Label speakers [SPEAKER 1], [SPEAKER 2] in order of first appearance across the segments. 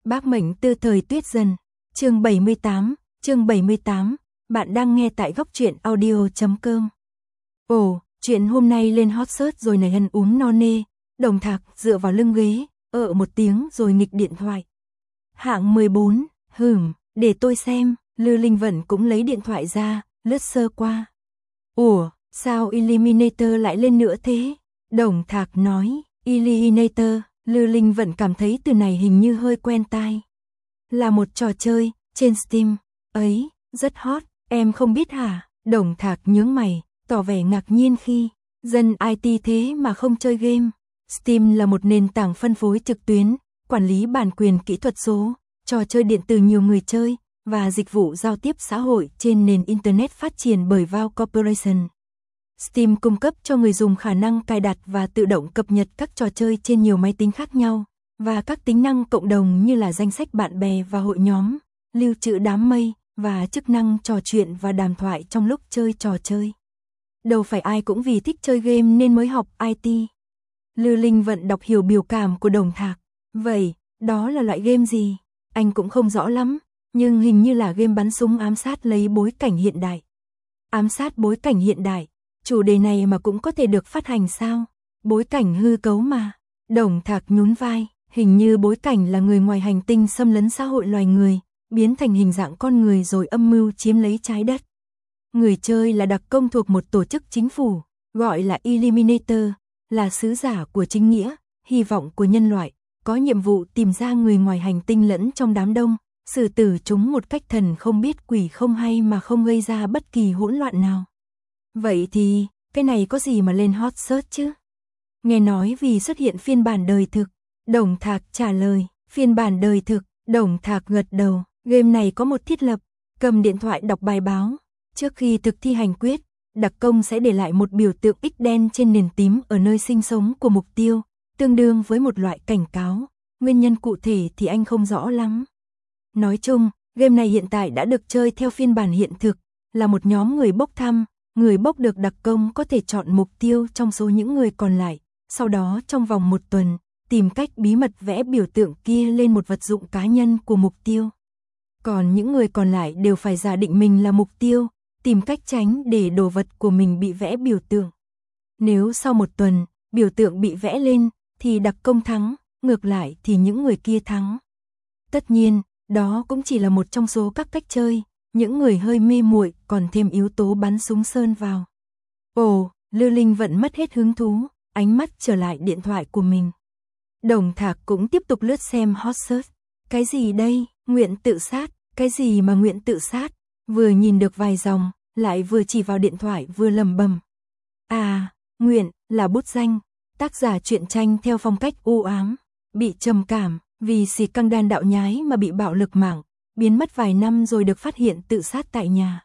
[SPEAKER 1] Bác mệnh tư thời Tuyết Dần. Chương 78, bạn đang nghe tại góc truyện audio.com. Ồ, chuyện hôm nay lên hot search rồi này, ăn uống no nê. Đồng Thạc dựa vào lưng ghế, một tiếng rồi nghịch điện thoại. Hạng 14, để tôi xem. Lư Linh Vận cũng lấy điện thoại ra, lướt sơ qua. Ủa, sao Eliminator lại lên nữa thế? Đồng Thạc nói, Eliminator. Lư Linh Vận cảm thấy từ này hình như hơi quen tai. Là một trò chơi, trên Steam. Ấy, rất hot, em không biết hả? Đồng Thạc nhướng mày, tỏ vẻ ngạc nhiên khi dân IT thế mà không chơi game. Steam là một nền tảng phân phối trực tuyến, quản lý bản quyền kỹ thuật số, trò chơi điện tử nhiều người chơi, và dịch vụ giao tiếp xã hội trên nền Internet phát triển bởi Valve Corporation. Steam cung cấp cho người dùng khả năng cài đặt và tự động cập nhật các trò chơi trên nhiều máy tính khác nhau, và các tính năng cộng đồng như là danh sách bạn bè và hội nhóm, lưu trữ đám mây, và chức năng trò chuyện và đàm thoại trong lúc chơi trò chơi. Đâu phải ai cũng vì thích chơi game nên mới học IT. Lư Linh Vận đọc hiểu biểu cảm của Đồng Thạc. Vậy, đó là loại game gì? Anh cũng không rõ lắm, nhưng hình như là game bắn súng ám sát lấy bối cảnh hiện đại. Ám sát bối cảnh hiện đại, chủ đề này mà cũng có thể được phát hành sao? Bối cảnh hư cấu mà. Đồng Thạc nhún vai, hình như bối cảnh là người ngoài hành tinh xâm lấn xã hội loài người, biến thành hình dạng con người rồi âm mưu chiếm lấy trái đất. Người chơi là đặc công thuộc một tổ chức chính phủ, gọi là Eliminator, là sứ giả của chính nghĩa, hy vọng của nhân loại, có nhiệm vụ tìm ra người ngoài hành tinh lẫn trong đám đông, xử tử chúng một cách thần không biết quỷ không hay mà không gây ra bất kỳ hỗn loạn nào. Vậy thì, cái này có gì mà lên hot search chứ? Nghe nói vì xuất hiện phiên bản đời thực. Đồng Thạc trả lời, phiên bản đời thực. Đồng Thạc gật đầu, game này có một thiết lập, cầm điện thoại đọc bài báo. Trước khi thực thi hành quyết, đặc công sẽ để lại một biểu tượng X đen trên nền tím ở nơi sinh sống của mục tiêu, tương đương với một loại cảnh cáo. Nguyên nhân cụ thể thì anh không rõ lắm. Nói chung, game này hiện tại đã được chơi theo phiên bản hiện thực, là một nhóm người bốc thăm. Người bốc được đặc công có thể chọn mục tiêu trong số những người còn lại, sau đó trong vòng 1 tuần, tìm cách bí mật vẽ biểu tượng kia lên một vật dụng cá nhân của mục tiêu. Còn những người còn lại đều phải giả định mình là mục tiêu, tìm cách tránh để đồ vật của mình bị vẽ biểu tượng. Nếu sau 1 tuần, biểu tượng bị vẽ lên, thì đặc công thắng, ngược lại thì những người kia thắng. Tất nhiên, đó cũng chỉ là một trong số các cách chơi. Những người hơi mê muội còn thêm yếu tố bắn súng sơn vào. Ồ, Lư Linh Vận mất hết hứng thú, ánh mắt trở lại điện thoại của mình. Đồng Thạc cũng tiếp tục lướt xem hot search. Cái gì đây? Nguyện tự sát? Cái gì mà nguyện tự sát? Vừa nhìn được vài dòng, lại vừa chỉ vào điện thoại vừa lẩm bẩm. À, nguyện là bút danh, tác giả truyện tranh theo phong cách u ám, bị trầm cảm vì xì căng đan đạo nhái mà bị bạo lực mạng. Biến mất vài năm rồi được phát hiện tự sát tại nhà.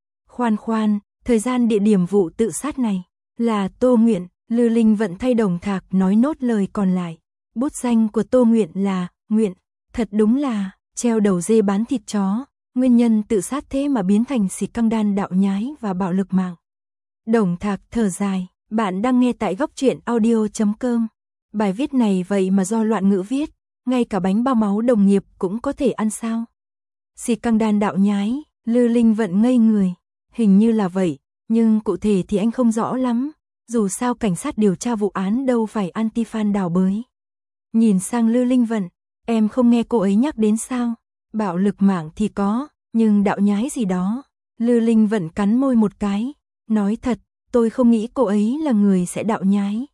[SPEAKER 1] Khoan, thời gian địa điểm vụ tự sát này là Tô Nguyện. Lư Linh Vận thay Đồng Thạc nói nốt lời còn lại. Bút danh của Tô Nguyện là Nguyện. Thật đúng là treo đầu dê bán thịt chó. Nguyên nhân tự sát thế mà biến thành xì căng đan đạo nhái và bạo lực mạng. Đồng Thạc thở dài. Bạn đang nghe tại góc truyện audio.com. Bài viết này vậy mà do loạn ngữ viết. Ngay cả bánh bao máu đồng nghiệp cũng có thể ăn sao? Xì căng đan đạo nhái. Lư Linh Vận ngây người. Hình như là vậy, nhưng cụ thể thì anh không rõ lắm. Dù sao cảnh sát điều tra vụ án đâu phải anti-fan đào bới. Nhìn sang Lư Linh Vận, em không nghe cô ấy nhắc đến sao? Bạo lực mạng thì có, nhưng đạo nhái gì đó. Lư Linh Vận cắn môi một cái. Nói thật, tôi không nghĩ cô ấy là người sẽ đạo nhái.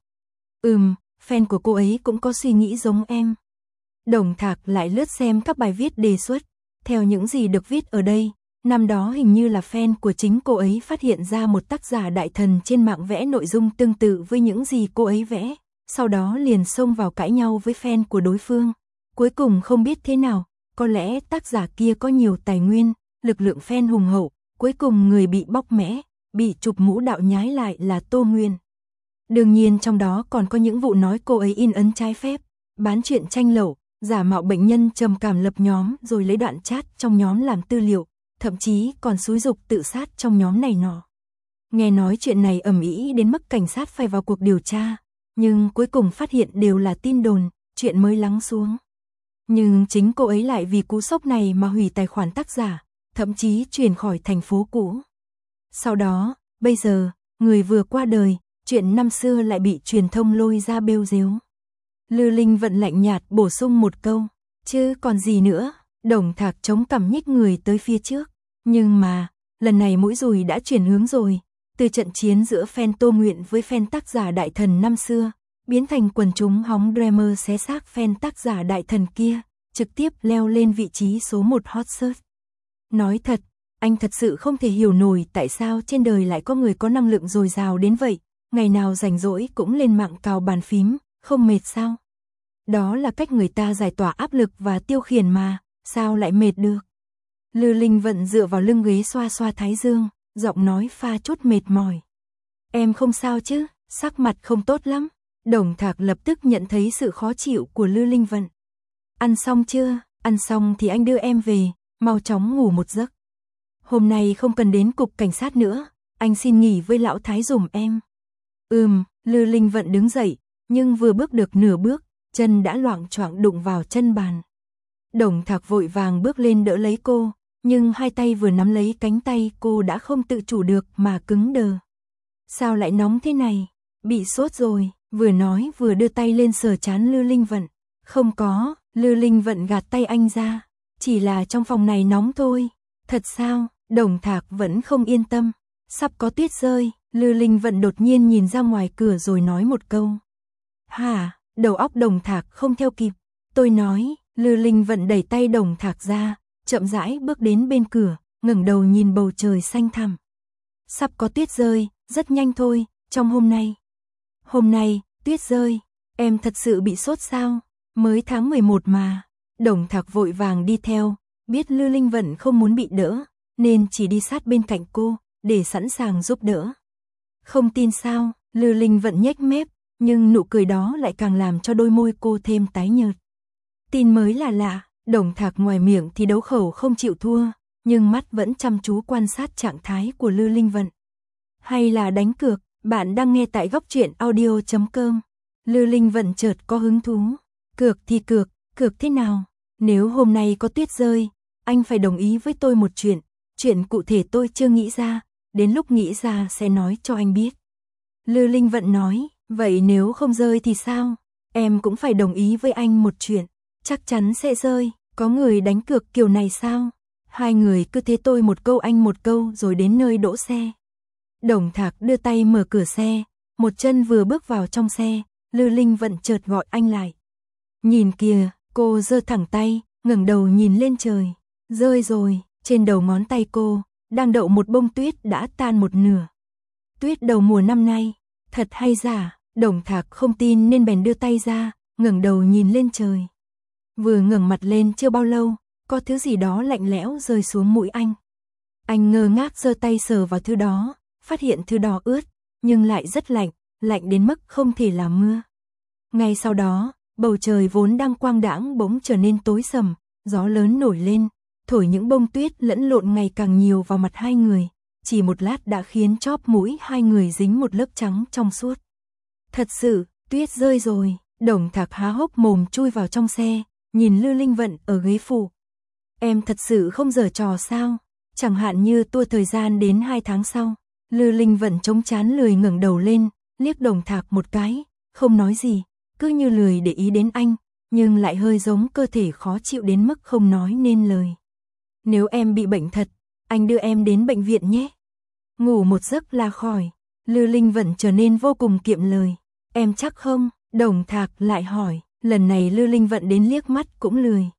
[SPEAKER 1] Fan của cô ấy cũng có suy nghĩ giống em. Đồng Thạc lại lướt xem các bài viết đề xuất. Theo những gì được viết ở đây, năm đó hình như là fan của chính cô ấy phát hiện ra một tác giả đại thần trên mạng vẽ nội dung tương tự với những gì cô ấy vẽ, sau đó liền xông vào cãi nhau với fan của đối phương. Cuối cùng không biết thế nào, có lẽ tác giả kia có nhiều tài nguyên, lực lượng fan hùng hậu, cuối cùng người bị bóc mẽ, bị chụp mũ đạo nhái lại là Tô Nguyên. Đương nhiên trong đó còn có những vụ nói cô ấy in ấn trái phép, bán truyện tranh lậu, giả mạo bệnh nhân trầm cảm lập nhóm rồi lấy đoạn chat trong nhóm làm tư liệu, thậm chí còn xúi giục tự sát trong nhóm này nọ. Nghe nói chuyện này ầm ĩ đến mức cảnh sát phải vào cuộc điều tra, nhưng cuối cùng phát hiện đều là tin đồn, chuyện mới lắng xuống. Nhưng chính cô ấy lại vì cú sốc này mà hủy tài khoản tác giả, thậm chí chuyển khỏi thành phố cũ. Sau đó, bây giờ, người vừa qua đời, chuyện năm xưa lại bị truyền thông lôi ra bêu rếu. Lư Linh Vận lạnh nhạt bổ sung một câu, chứ còn gì nữa. Đồng Thạc chống cằm nhích người tới phía trước. Nhưng mà, lần này mũi dùi đã chuyển hướng rồi. Từ trận chiến giữa fan Tô Nguyện với fan tác giả đại thần năm xưa, biến thành quần chúng hóng drama xé xác fan tác giả đại thần kia, trực tiếp leo lên vị trí số 1 hot search. Nói thật, anh thật sự không thể hiểu nổi tại sao trên đời lại có người có năng lượng dồi dào đến vậy, ngày nào rảnh rỗi cũng lên mạng cào bàn phím, không mệt sao? Đó là cách người ta giải tỏa áp lực và tiêu khiển mà, sao lại mệt được? Lư Linh Vận dựa vào lưng ghế xoa xoa thái dương, giọng nói pha chút mệt mỏi. Em không sao chứ, sắc mặt không tốt lắm. Đồng Thạc lập tức nhận thấy sự khó chịu của Lư Linh Vận. Ăn xong chưa? Ăn xong thì anh đưa em về, mau chóng ngủ một giấc. Hôm nay không cần đến cục cảnh sát nữa, anh xin nghỉ với lão Thái giùm em. Lư Linh Vận đứng dậy, nhưng vừa bước được nửa bước, chân đã loạng choạng đụng vào chân bàn. Đồng Thạc vội vàng bước lên đỡ lấy cô, nhưng hai tay vừa nắm lấy cánh tay cô đã không tự chủ được mà cứng đờ. Sao lại nóng thế này? Bị sốt rồi, vừa nói vừa đưa tay lên sờ trán Lư Linh Vận. Không có, Lư Linh Vận gạt tay anh ra, chỉ là trong phòng này nóng thôi. Thật sao? Đồng Thạc vẫn không yên tâm. Sắp có tuyết rơi, Lư Linh Vận đột nhiên nhìn ra ngoài cửa rồi nói một câu. Hả? Đầu óc Đồng Thạc không theo kịp. Tôi nói, Lư Linh Vận đẩy tay Đồng Thạc ra, chậm rãi bước đến bên cửa, ngẩng đầu nhìn bầu trời xanh thẳm. Sắp có tuyết rơi, rất nhanh thôi, trong hôm nay. Hôm nay, tuyết rơi, em thật sự bị sốt sao? Mới tháng 11 mà. Đồng Thạc vội vàng đi theo, biết Lư Linh Vận không muốn bị đỡ, nên chỉ đi sát bên cạnh cô, để sẵn sàng giúp đỡ. Không tin sao? Lư Linh Vận nhếch mép, nhưng nụ cười đó lại càng làm cho đôi môi cô thêm tái nhợt. Tin mới là lạ. Đồng Thạc ngoài miệng thì đấu khẩu không chịu thua, nhưng mắt vẫn chăm chú quan sát trạng thái của Lư Linh Vận. Hay là đánh cược? Bạn đang nghe tại góc truyện audio.com. Lư Linh Vận chợt có hứng thú. Cược thì cược thế nào? Nếu hôm nay có tuyết rơi, anh phải đồng ý với tôi một chuyện cụ thể tôi chưa nghĩ ra, đến lúc nghĩ ra sẽ nói cho anh biết. Lư Linh Vận nói, vậy nếu không rơi thì sao? Em cũng phải đồng ý với anh một chuyện, chắc chắn sẽ rơi. Có người đánh cược kiểu này sao? Hai người cứ thế tôi một câu anh một câu rồi đến nơi đỗ xe. Đồng Thạc đưa tay mở cửa xe, một chân vừa bước vào trong xe, Lư Linh Vận chợt gọi anh lại. Nhìn kìa, cô giơ thẳng tay, ngẩng đầu nhìn lên trời. Rơi rồi, trên đầu ngón tay cô, đang đậu một bông tuyết đã tan một nửa. Tuyết đầu mùa năm nay, thật hay giả? Đồng Thạc không tin nên bèn đưa tay ra, ngẩng đầu nhìn lên trời. Vừa ngẩng mặt lên chưa bao lâu, có thứ gì đó lạnh lẽo rơi xuống mũi anh. Anh ngơ ngác giơ tay sờ vào thứ đó, phát hiện thứ đó ướt, nhưng lại rất lạnh, lạnh đến mức không thể làm mưa. Ngay sau đó, bầu trời vốn đang quang đãng bỗng trở nên tối sầm, gió lớn nổi lên, thổi những bông tuyết lẫn lộn ngày càng nhiều vào mặt hai người, chỉ một lát đã khiến chóp mũi hai người dính một lớp trắng trong suốt. Thật sự, tuyết rơi rồi. Đồng Thạc há hốc mồm chui vào trong xe, nhìn Lư Linh Vận ở ghế phụ. Em thật sự không giở trò sao? Chẳng hạn như tour thời gian đến 2 tháng sau. Lư Linh Vận chống trán lười ngẩng đầu lên, liếc Đồng Thạc một cái, không nói gì, cứ như lười để ý đến anh, nhưng lại hơi giống cơ thể khó chịu đến mức không nói nên lời. Nếu em bị bệnh thật, anh đưa em đến bệnh viện nhé. Ngủ một giấc là khỏi. Lư Linh Vận trở nên vô cùng kiệm lời. Em chắc không? Đồng Thạc lại hỏi. Lần này Lư Linh Vận đến liếc mắt cũng lười.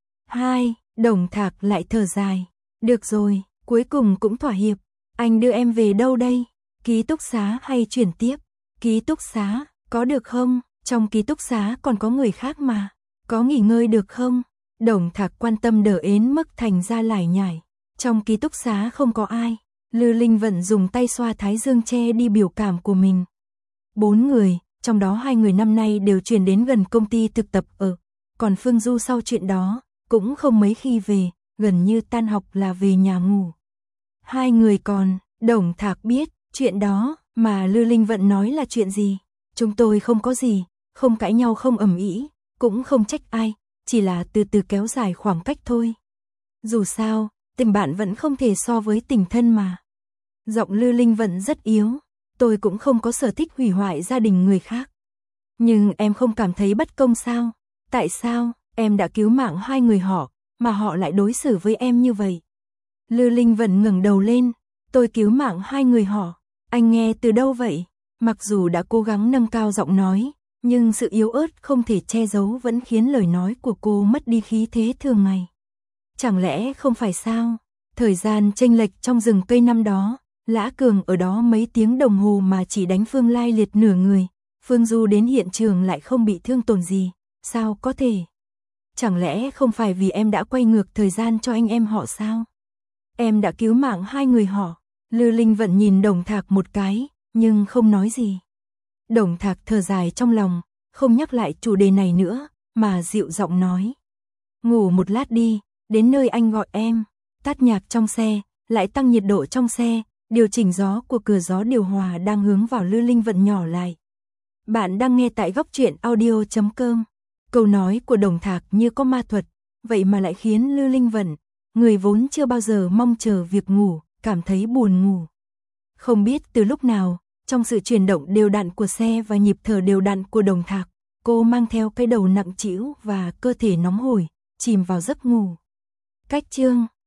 [SPEAKER 1] Đồng Thạc lại thở dài. Được rồi, cuối cùng cũng thỏa hiệp. Anh đưa em về đâu đây? Ký túc xá hay chuyển tiếp? Ký túc xá, có được không? Trong ký túc xá còn có người khác mà. Có nghỉ ngơi được không? Đồng Thạc quan tâm đỡ ến mức thành ra lải nhải. Trong ký túc xá không có ai. Lư Linh Vận dùng tay xoa thái dương che đi biểu cảm của mình. 4 người, trong đó 2 người năm nay đều chuyển đến gần công ty thực tập ở. Còn Phương Du sau chuyện đó, cũng không mấy khi về, gần như tan học là về nhà ngủ. 2 người còn, Đồng Thạc biết, chuyện đó mà Lư Linh Vận nói là chuyện gì. Chúng tôi không có gì, không cãi nhau không ầm ĩ, cũng không trách ai, chỉ là từ từ kéo dài khoảng cách thôi. Dù sao, tình bạn vẫn không thể so với tình thân mà. Giọng Lư Linh Vận rất yếu, tôi cũng không có sở thích hủy hoại gia đình người khác. Nhưng em không cảm thấy bất công sao? Tại sao, em đã cứu mạng hai người họ, mà họ lại đối xử với em như vậy? Lư Linh Vận ngẩng đầu lên, tôi cứu mạng hai người họ, anh nghe từ đâu vậy? Mặc dù đã cố gắng nâng cao giọng nói, nhưng sự yếu ớt không thể che giấu vẫn khiến lời nói của cô mất đi khí thế thường ngày. Chẳng lẽ không phải sao? Thời gian chênh lệch trong rừng cây năm đó, Lã Cường ở đó mấy tiếng đồng hồ mà chỉ đánh Phương Lai liệt nửa người, Phương Du đến hiện trường lại không bị thương tổn gì, sao có thể? Chẳng lẽ không phải vì em đã quay ngược thời gian cho anh em họ sao? Em đã cứu mạng hai người họ. Lư Linh Vận nhìn Đồng Thạc một cái, nhưng không nói gì. Đồng Thạc thở dài trong lòng, không nhắc lại chủ đề này nữa, mà dịu giọng nói. Ngủ một lát đi, đến nơi anh gọi em. Tắt nhạc trong xe, lại tăng nhiệt độ trong xe, điều chỉnh gió của cửa gió điều hòa đang hướng vào Lư Linh Vận nhỏ lại. Bạn đang nghe tại góc truyện audio.com. Câu nói của Đồng Thạc như có ma thuật, vậy mà lại khiến Lư Linh Vận, người vốn chưa bao giờ mong chờ việc ngủ, cảm thấy buồn ngủ. Không biết từ lúc nào, trong sự chuyển động đều đặn của xe và nhịp thở đều đặn của Đồng Thạc, cô mang theo cái đầu nặng trĩu và cơ thể nóng hổi, chìm vào giấc ngủ. Cách chương